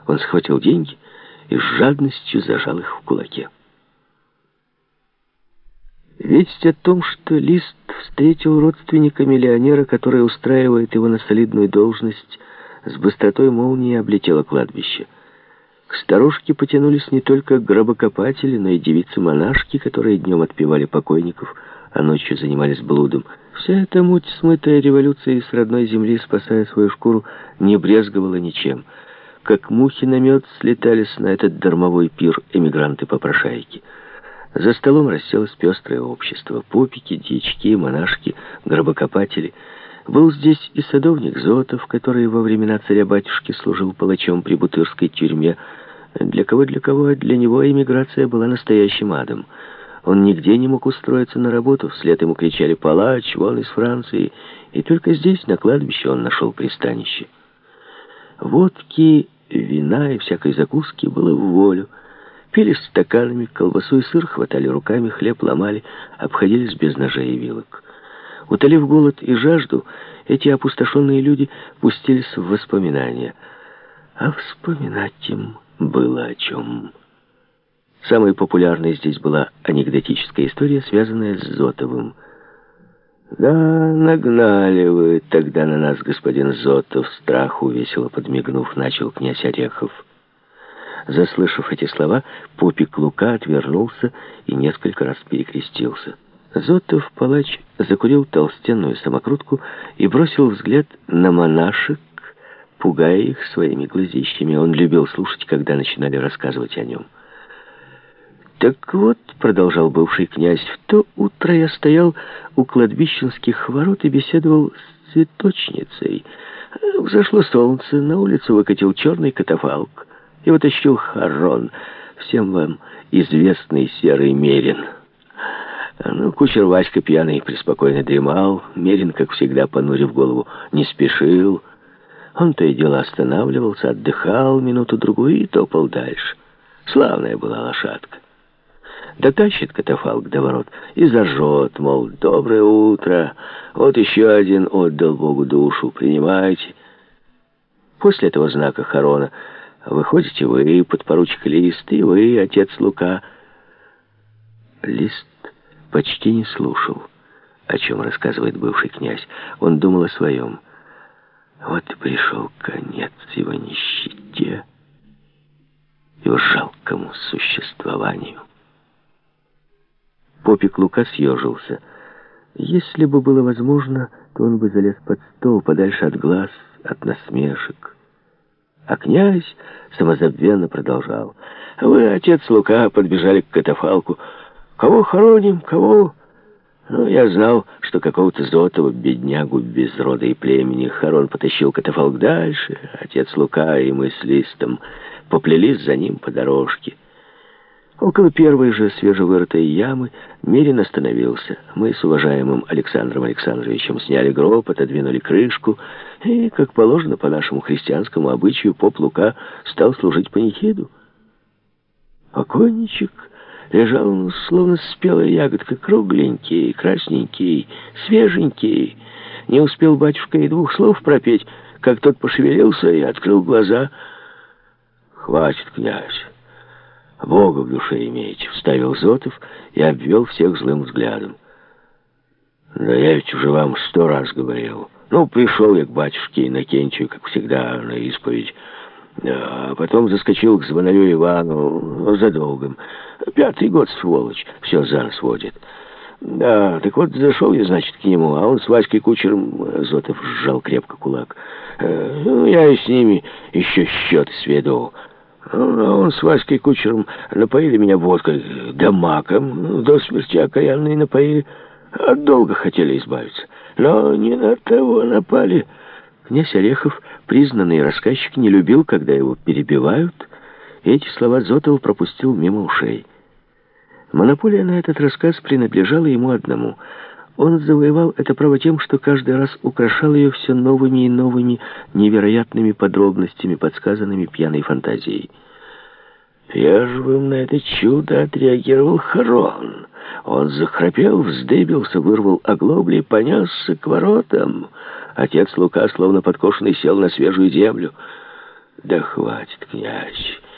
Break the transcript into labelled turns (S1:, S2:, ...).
S1: Он схватил деньги и с жадностью зажал их в кулаке. Весть о том, что Лист встретил родственника миллионера, который устраивает его на солидную должность, с быстротой молнии облетела кладбище. К сторожке потянулись не только гробокопатели, но и девицы-монашки, которые днем отпевали покойников, а ночью занимались блудом. Вся эта муть, смытая революцией с родной земли, спасая свою шкуру, не брезговала ничем. Как мухи на мед слетались на этот дармовой пир эмигранты-попрошайки. За столом расселось пестрое общество. Попики, дьячки, монашки, гробокопатели. Был здесь и садовник Зотов, который во времена царя-батюшки служил палачом при Бутырской тюрьме. Для кого, а для него эмиграция была настоящим адом. Он нигде не мог устроиться на работу, вслед ему кричали «Палач, вон из Франции!» И только здесь, на кладбище, он нашел пристанище. Водки, вина и всякой закуски было в волю. Пили стаканами, колбасу и сыр хватали руками, хлеб ломали, обходились без ножей и вилок. Утолив голод и жажду, эти опустошенные люди пустились в воспоминания. А вспоминать им было о чем. Самой популярной здесь была анекдотическая история, связанная с Зотовым. «Да, нагнали вы тогда на нас, господин Зотов», страху весело подмигнув, начал князь Орехов. Заслышав эти слова, Попик Лука отвернулся и несколько раз перекрестился. Зотов, палач, закурил толстенную самокрутку и бросил взгляд на монашек, пугая их своими глазищами. Он любил слушать, когда начинали рассказывать о нем. «Так вот», — продолжал бывший князь, — «в то утро я стоял у кладбищенских ворот и беседовал с цветочницей. Взошло солнце, на улицу выкатил черный катафалк. Его тащил Харон, всем вам известный серый Мерин. Кучер Васька пьяный преспокойно дремал. Мерин, как всегда, понурив голову, не спешил. Он то и дело останавливался, отдыхал минуту-другую и топал дальше. Славная была лошадка. Дотащит катафалк до ворот и зажжет, мол, доброе утро, вот еще один отдал Богу душу, принимайте. После этого знака Харона выходите вы, подпоручик Лист, и вы, отец Лука. Лист почти не слушал, о чем рассказывает бывший князь. Он думал о своем. Вот и пришел конец его нищете, его жалкому существованию. Попик Лука съежился. Если бы было возможно, то он бы залез под стол, подальше от глаз, от насмешек. А князь самозабвенно продолжал. «Вы, отец Лука, подбежали к катафалку. Кого хороним, кого?» Я знал, что какого-то Зотова, беднягу без рода и племени, Харон потащил катафалк дальше. Отец Лука и мы с Листом поплелись за ним по дорожке. Около первой же свежевырытой ямы Мерин остановился. Мы с уважаемым Александром Александровичем сняли гроб, отодвинули крышку, и, как положено по нашему христианскому обычаю, поп Лука стал служить панихиду. Покойничек лежал, словно спелая ягодка, кругленький, красненький, свеженький. Не успел батюшка и двух слов пропеть, как тот пошевелился и открыл глаза. «Хватит, князь, Бога в душе имеете», — вставил Зотов и обвел всех злым взглядом. «Да я ведь уже вам 100 раз говорил. Пришел я к батюшке Иннокентию, как всегда, на исповедь. А потом заскочил к звонарю Ивану за долгом. 5-й год, сволочь, все за нос водит. Да, так вот зашел я, значит, к нему, а он с Васькой кучером», — Зотов сжал крепко кулак. «Я и с ними еще счеты сведу. Он с Васькой кучером напоили меня водкой, да маком, до смерти окаянные напоили. От долга хотели избавиться, но не на того напали». Князь Орехов, признанный рассказчик, не любил, когда его перебивают, и эти слова Зотов пропустил мимо ушей. Монополия на этот рассказ принадлежала ему одному. Он завоевал это право тем, что каждый раз украшал ее все новыми и новыми невероятными подробностями, подсказанными пьяной фантазией. Первым на это чудо отреагировал Харон. Он захрапел, вздыбился, вырвал оглобли и понесся к воротам. Отец Лука, словно подкошенный, сел на свежую землю. Да хватит, князь.